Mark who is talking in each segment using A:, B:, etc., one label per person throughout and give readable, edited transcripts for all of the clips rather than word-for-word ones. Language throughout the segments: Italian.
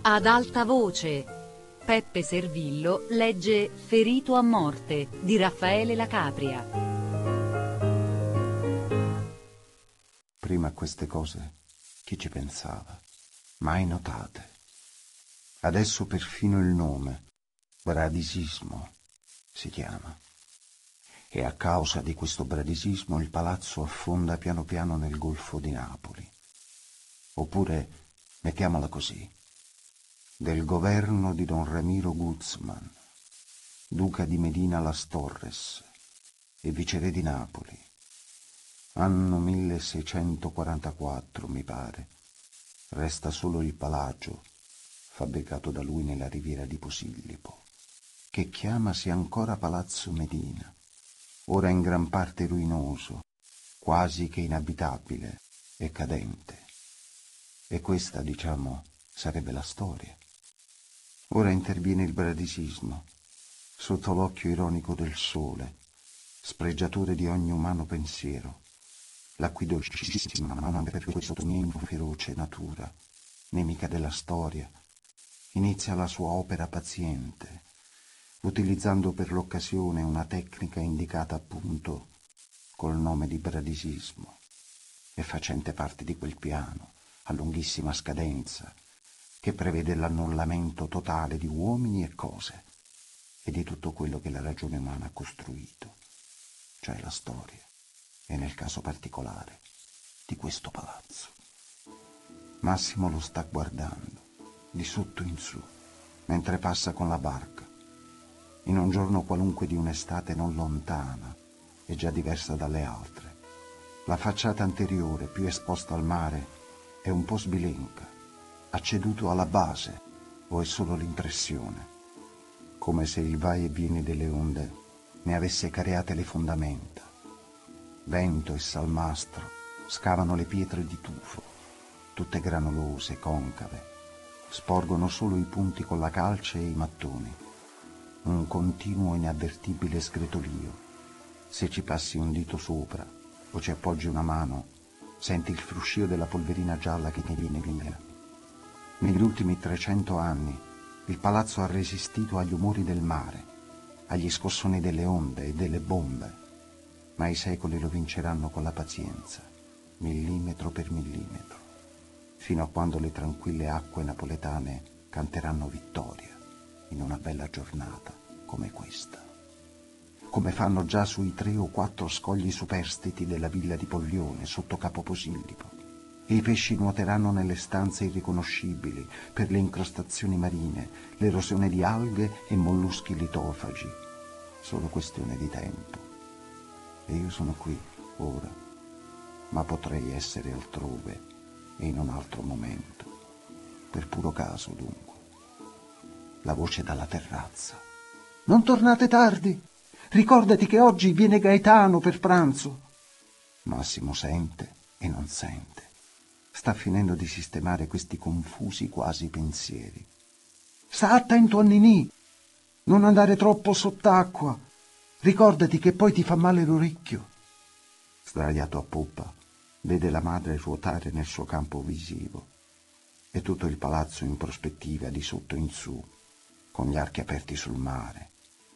A: Ad alta voce, Peppe Servillo legge Ferito a morte di Raffaele La Capria.
B: Prima a queste cose chi ci pensava? Mai notate. Adesso perfino il nome, bradisismo, si chiama. E a causa di questo bradisismo il palazzo affonda piano piano nel Golfo di Napoli. Oppure, mettiamola così, del governo di Don Ramiro Guzman, duca di Medina Las Torres e viceré di Napoli, anno 1644, mi pare. Resta solo il palagio, fabbricato da lui nella riviera di Posillipo, che chiamasi ancora Palazzo Medina, ora in gran parte ruinoso, quasi che inabitabile e cadente. E questa, diciamo, sarebbe la storia. Ora interviene il bradisismo, sotto l'occhio ironico del sole, spregiatore di ogni umano pensiero, l'acquidolcissima, ma non per questo niente feroce natura, nemica della storia, inizia la sua opera paziente, utilizzando per l'occasione una tecnica indicata appunto col nome di bradisismo e facente parte di quel piano a lunghissima scadenza che prevede l'annullamento totale di uomini e cose e di tutto quello che la ragione umana ha costruito, cioè la storia, e nel caso particolare di questo palazzo. Massimo lo sta guardando, di sotto in su, mentre passa con la barca, in un giorno qualunque di un'estate non lontana e già diversa dalle altre. La facciata anteriore, più esposta al mare, è un po' sbilenca. Ha ceduto alla base, o è solo l'impressione, come se il vai e vieni delle onde ne avesse careate le fondamenta. Vento e salmastro scavano le pietre di tufo, tutte granulose, concave, sporgono solo i punti con la calce e i mattoni, un continuo inavvertibile sgretolio. Se ci passi un dito sopra o ci appoggi una mano, senti il fruscio della polverina gialla che ne viene via. Negli ultimi 300 anni il palazzo ha resistito agli umori del mare, agli scossoni delle onde e delle bombe, ma i secoli lo vinceranno con la pazienza, millimetro per millimetro, fino a quando le tranquille acque napoletane canteranno vittoria in una bella giornata come questa, come fanno già sui 3 o 4 scogli superstiti della villa di Poglione sotto Capo Posillipo. E i pesci nuoteranno nelle stanze irriconoscibili per le incrostazioni marine, l'erosione di alghe e molluschi litofagi. Solo questione di tempo. E io sono qui, ora, ma potrei essere altrove e in un altro momento. Per puro caso, dunque. La voce dalla terrazza. Non tornate tardi! Ricordati che oggi viene Gaetano per pranzo. Massimo sente e non sente. Sta finendo di sistemare questi confusi quasi pensieri. Sta attento a Ninì, non andare troppo sott'acqua. Ricordati che poi ti fa male l'orecchio. Sdraiato a poppa, vede la madre ruotare nel suo campo visivo e tutto il palazzo in prospettiva di sotto in su, con gli archi aperti sul mare,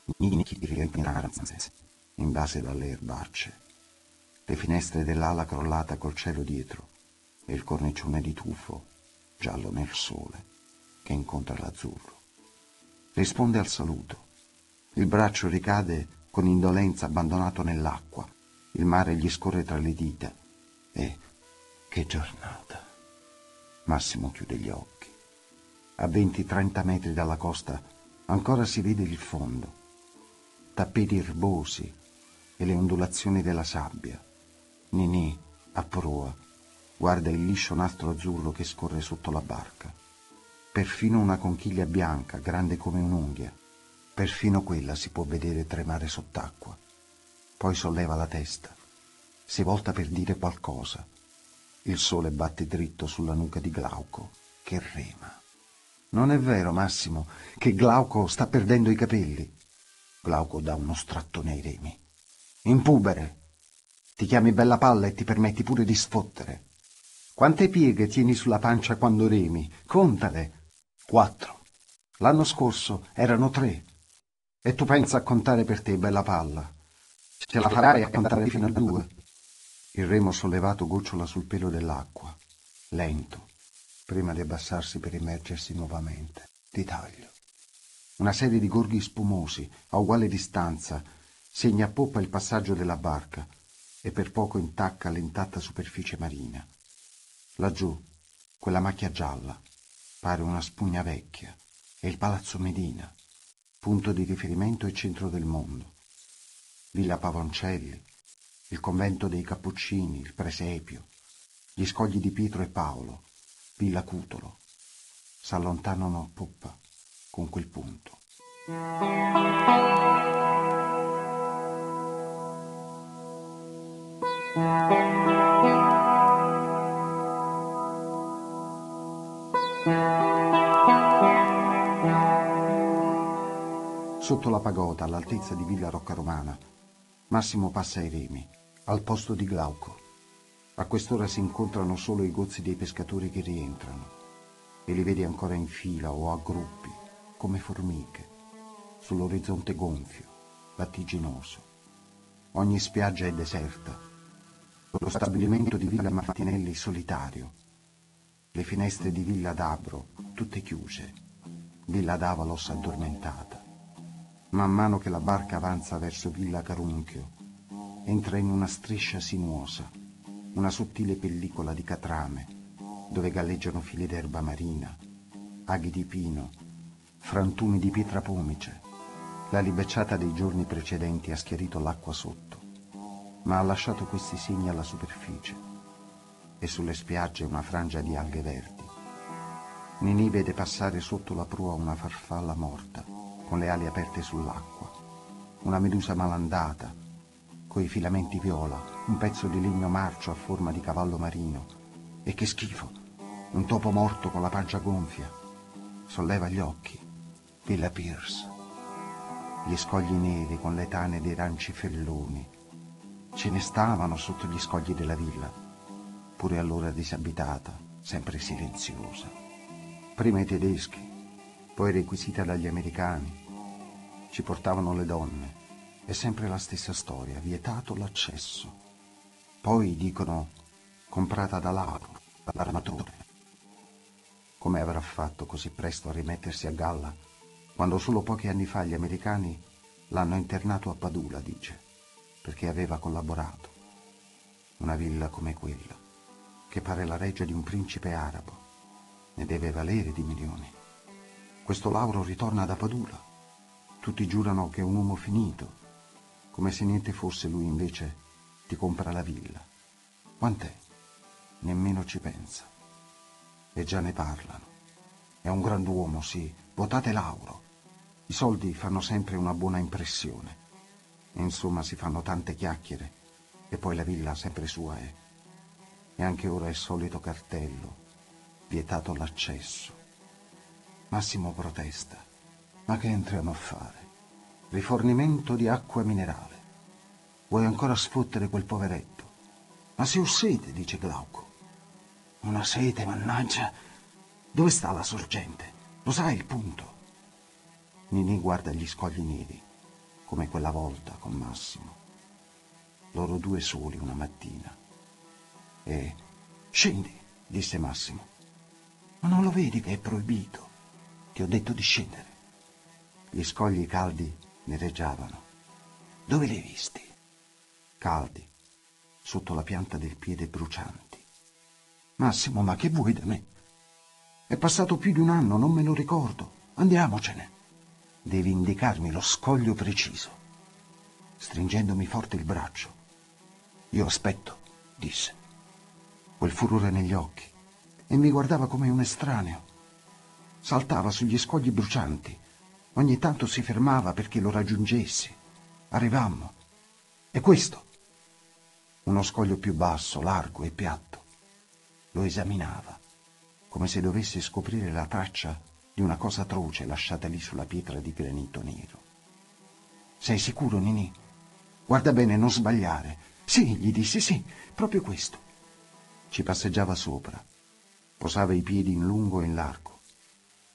B: invase dalle erbacce, le finestre dell'ala crollata col cielo dietro, e il cornicione di tufo, giallo nel sole, che incontra l'azzurro. Risponde al saluto. Il braccio ricade con indolenza abbandonato nell'acqua. Il mare gli scorre tra le dita. E che giornata! Massimo chiude gli occhi. A 20-30 metri dalla costa ancora si vede il fondo, tappeti erbosi e le ondulazioni della sabbia. Ninì, a proa, guarda il liscio nastro azzurro che scorre sotto la barca. Perfino una conchiglia bianca, grande come un'unghia, perfino quella si può vedere tremare sott'acqua. Poi solleva la testa, si volta per dire qualcosa. Il sole batte dritto sulla nuca di Glauco, che rema. Non è vero, Massimo, che Glauco sta perdendo i capelli? Glauco dà uno strattone ai remi. Impubere! Ti chiami Bella Palla e ti permetti pure di sfottere. Quante pieghe tieni sulla pancia quando remi? Contale. 4. L'anno scorso erano 3. E tu pensa a contare per te, bella palla? Ce la farai a contare fino a 2? Il remo sollevato gocciola sul pelo dell'acqua, lento, prima di abbassarsi per immergersi nuovamente, di taglio. Una serie di gorghi spumosi, a uguale distanza, segna a poppa il passaggio della barca e per poco intacca l'intatta superficie marina. Laggiù, quella macchia gialla, pare una spugna vecchia, è il Palazzo Medina, punto di riferimento e centro del mondo. Villa Pavoncelli, il convento dei Cappuccini, il presepio, gli scogli di Pietro e Paolo, Villa Cutolo, s'allontanano a poppa con quel punto. Sotto la pagoda, all'altezza di Villa Roccaromana, Massimo passa ai remi, al posto di Glauco. A quest'ora si incontrano solo i gozzi dei pescatori che rientrano e li vedi ancora in fila o a gruppi, come formiche, sull'orizzonte gonfio, lattiginoso. Ogni spiaggia è deserta. Lo stabilimento di Villa Martinelli solitario. Le finestre di Villa d'Abro tutte chiuse. Villa d'Avalos addormentata. Man mano che la barca avanza verso Villa Carunchio, entra in una striscia sinuosa, una sottile pellicola di catrame, dove galleggiano fili d'erba marina, aghi di pino, frantumi di pietra pomice. La libecciata dei giorni precedenti ha schiarito l'acqua sotto, ma ha lasciato questi segni alla superficie, e sulle spiagge una frangia di alghe verdi. Ninì vede passare sotto la prua una farfalla morta, con le ali aperte sull'acqua, una medusa malandata, coi filamenti viola, un pezzo di legno marcio a forma di cavallo marino, e che schifo, un topo morto con la pancia gonfia. Solleva gli occhi, Villa Pierce, gli scogli neri con le tane dei ranci felloni. Ce ne stavano sotto gli scogli della villa, pure allora disabitata, sempre silenziosa. Prima i tedeschi, poi requisita dagli americani. Ci portavano le donne. È sempre la stessa storia, vietato l'accesso. Poi dicono comprata da Lauro, dall'armatore. Come avrà fatto così presto a rimettersi a galla, quando solo pochi anni fa gli americani l'hanno internato a Padula, dice, perché aveva collaborato. Una villa come quella, che pare la reggia di un principe arabo, ne deve valere di milioni. Questo Lauro ritorna da Padula. Tutti giurano che è un uomo finito, come se niente fosse. Lui invece ti compra la villa. Quant'è? Nemmeno ci pensa. E già ne parlano. È un grand'uomo, sì. Votate Lauro. I soldi fanno sempre una buona impressione. E insomma si fanno tante chiacchiere. E poi la villa sempre sua è. E anche ora è il solito cartello. Vietato l'accesso. Massimo protesta. Ma che entriamo a fare? Rifornimento di acqua minerale. Vuoi ancora sfottere quel poveretto? Ma se ho sete, dice Glauco. Una sete, mannaggia. Dove sta la sorgente? Lo sai il punto? Ninì guarda gli scogli neri, come quella volta con Massimo. Loro due soli una mattina. E scendi, disse Massimo. Ma non lo vedi che è proibito? Ti ho detto di scendere. Gli scogli caldi nereggiavano. Dove li hai visti? Caldi, sotto la pianta del piede brucianti. Massimo, ma che vuoi da me? È passato più di un anno, non me lo ricordo. Andiamocene. Devi indicarmi lo scoglio preciso. Stringendomi forte il braccio. Io aspetto, disse. Quel furore negli occhi. E mi guardava come un estraneo. Saltava sugli scogli brucianti. Ogni tanto si fermava perché lo raggiungessi. Arrivammo. E questo? Uno scoglio più basso, largo e piatto. Lo esaminava, come se dovesse scoprire la traccia di una cosa atroce lasciata lì sulla pietra di granito nero. Sei sicuro, Ninì? Guarda bene, non sbagliare. Sì, gli dissi, sì, proprio questo. Ci passeggiava sopra. Posava i piedi in lungo e in largo.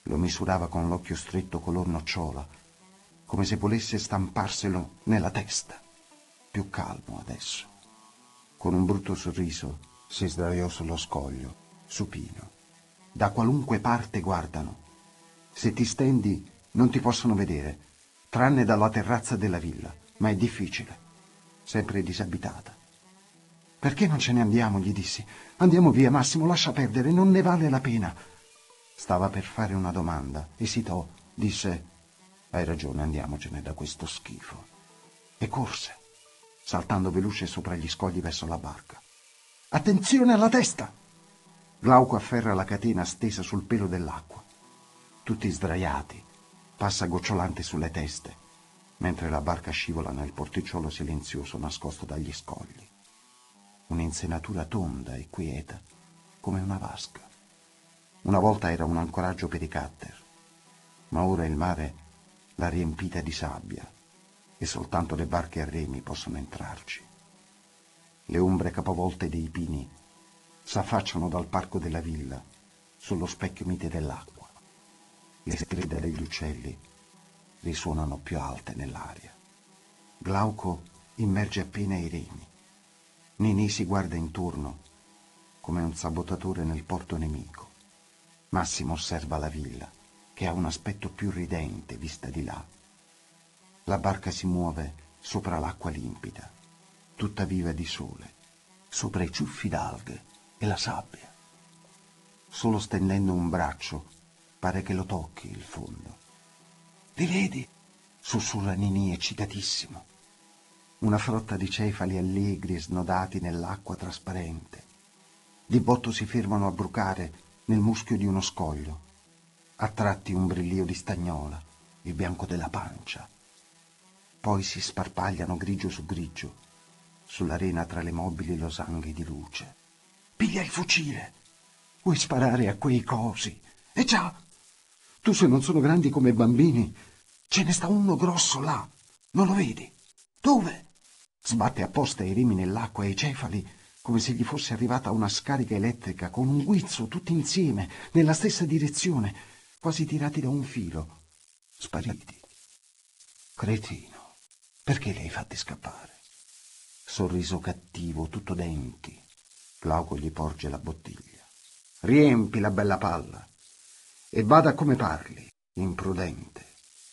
B: Lo misurava con l'occhio stretto color nocciola, come se volesse stamparselo nella testa. Più calmo adesso. Con un brutto sorriso si sdraiò sullo scoglio, supino. Da qualunque parte guardano. Se ti stendi non ti possono vedere, tranne dalla terrazza della villa, ma è difficile, sempre disabitata. Perché non ce ne andiamo, gli dissi. Andiamo via, Massimo, lascia perdere, non ne vale la pena. Stava per fare una domanda, esitò, disse: hai ragione, andiamocene da questo schifo. E corse, saltando veloce sopra gli scogli verso la barca. Attenzione alla testa! Glauco afferra la catena stesa sul pelo dell'acqua. Tutti sdraiati, passa gocciolante sulle teste, mentre la barca scivola nel porticciolo silenzioso nascosto dagli scogli. Un'insenatura tonda e quieta, come una vasca. Una volta era un ancoraggio per i cutter, ma ora il mare l'ha riempita di sabbia e soltanto le barche a remi possono entrarci. Le ombre capovolte dei pini s'affacciano dal parco della villa sullo specchio mite dell'acqua. Le strida degli uccelli risuonano più alte nell'aria. Glauco immerge appena i remi. Ninì si guarda intorno come un sabotatore nel porto nemico. Massimo osserva la villa, che ha un aspetto più ridente vista di là. La barca si muove sopra l'acqua limpida, tutta viva di sole, sopra i ciuffi d'alghe e la sabbia. Solo stendendo un braccio pare che lo tocchi il fondo. Li vedi? Sussurra Ninì eccitatissimo. Una frotta di cefali allegri e snodati nell'acqua trasparente. Di botto si fermano a brucare nel muschio di uno scoglio. A tratti un brillio di stagnola, il bianco della pancia. Poi si sparpagliano grigio su grigio, sull'arena tra le mobili losanghe di luce. Piglia il fucile! Vuoi sparare a quei cosi? Eh già! Tu se non sono grandi come bambini, ce ne sta uno grosso là, non lo vedi? Dove? Sbatte apposta i remi nell'acqua e i cefali, come se gli fosse arrivata una scarica elettrica con un guizzo tutti insieme, nella stessa direzione, quasi tirati da un filo. Spariti. Cretino, perché li hai fatti scappare? Sorriso cattivo, tutto denti. Glauco gli porge la bottiglia. Riempi la bella palla e bada come parli, imprudente.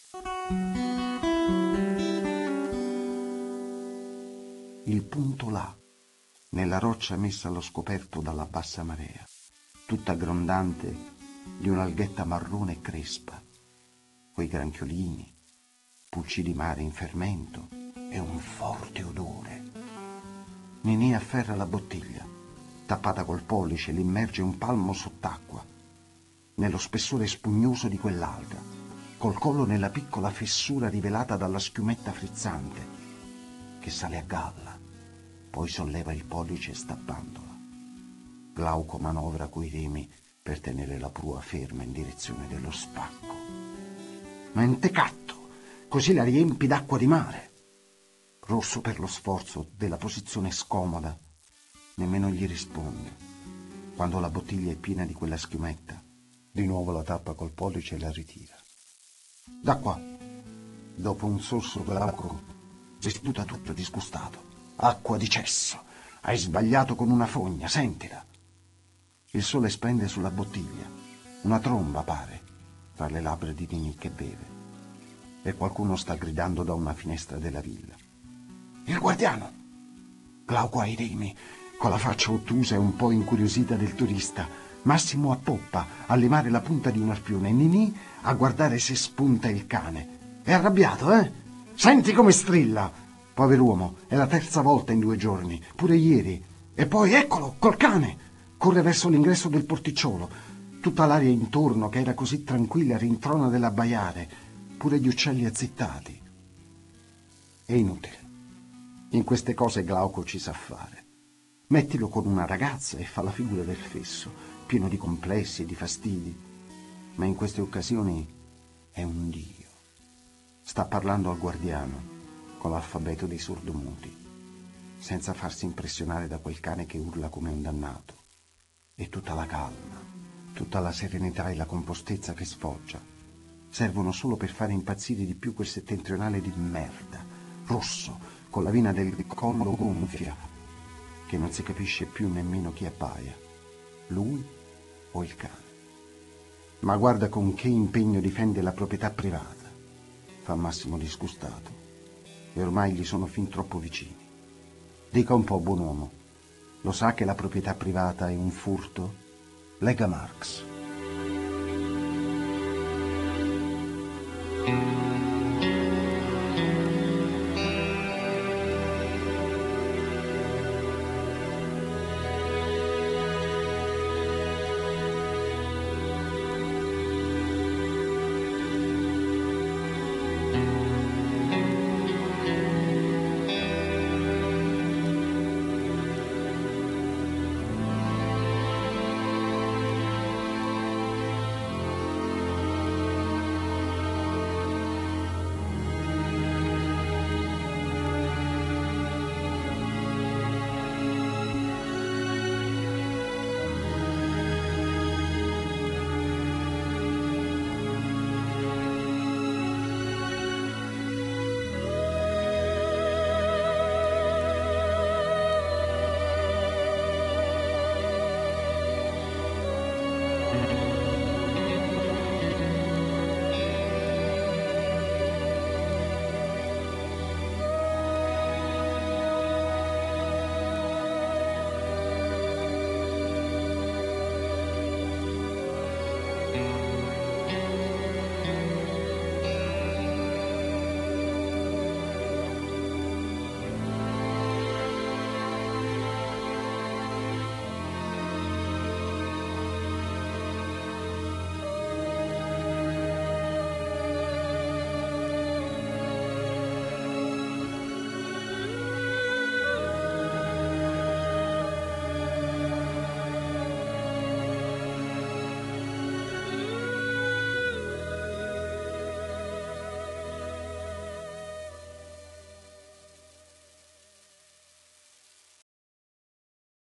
B: Il punto là, nella roccia messa allo scoperto dalla bassa marea, tutta grondante di un'alghetta marrone e crespa, quei granchiolini, pulci di mare in fermento e un forte odore. Ninì afferra la bottiglia, tappata col pollice, l'immerge un palmo sott'acqua, nello spessore spugnoso di quell'alga, col collo nella piccola fessura rivelata dalla schiumetta frizzante, che sale a galla. Poi solleva il pollice stappandola. Glauco manovra coi remi per tenere la prua ferma in direzione dello spacco. Mentecatto, così la riempi d'acqua di mare. Rosso per lo sforzo della posizione scomoda, nemmeno gli risponde. Quando la bottiglia è piena di quella schiumetta, di nuovo la tappa col pollice e la ritira. Da qua. Dopo un sorso Glauco si sputa tutto disgustato. Acqua di cesso. Hai sbagliato con una fogna, sentila. Il sole splende sulla bottiglia. Una tromba pare, tra le labbra di Ninì che beve. E qualcuno sta gridando da una finestra della villa. Il guardiano! Glauco ai remi, con la faccia ottusa e un po' incuriosita del turista. Massimo a poppa, a levare la punta di un arpione. E Ninì a guardare se spunta il cane. È arrabbiato, eh? Senti come strilla! Pover'uomo, è la terza volta in 2 giorni, pure ieri. E poi, eccolo, col cane! Corre verso l'ingresso del porticciolo. Tutta l'aria intorno, che era così tranquilla, rintrona dell'abbaiare. Pure gli uccelli azzittati. È inutile. In queste cose Glauco ci sa fare. Mettilo con una ragazza e fa la figura del fesso, pieno di complessi e di fastidi. Ma in queste occasioni è un dio. Sta parlando al guardiano, con l'alfabeto dei sordomuti, senza farsi impressionare da quel cane che urla come un dannato. E tutta la calma, Tutta la serenità e la compostezza che sfoggia servono solo per fare impazzire di più quel settentrionale di merda, rosso, con la vena del collo gonfia, che non si capisce più nemmeno chi appaia, lui o il cane. Ma guarda con che impegno difende la proprietà privata. Fa Massimo disgustato, e ormai gli sono fin troppo vicini. Dica un po', buon uomo, lo sa che la proprietà privata è un furto? Legga Marx.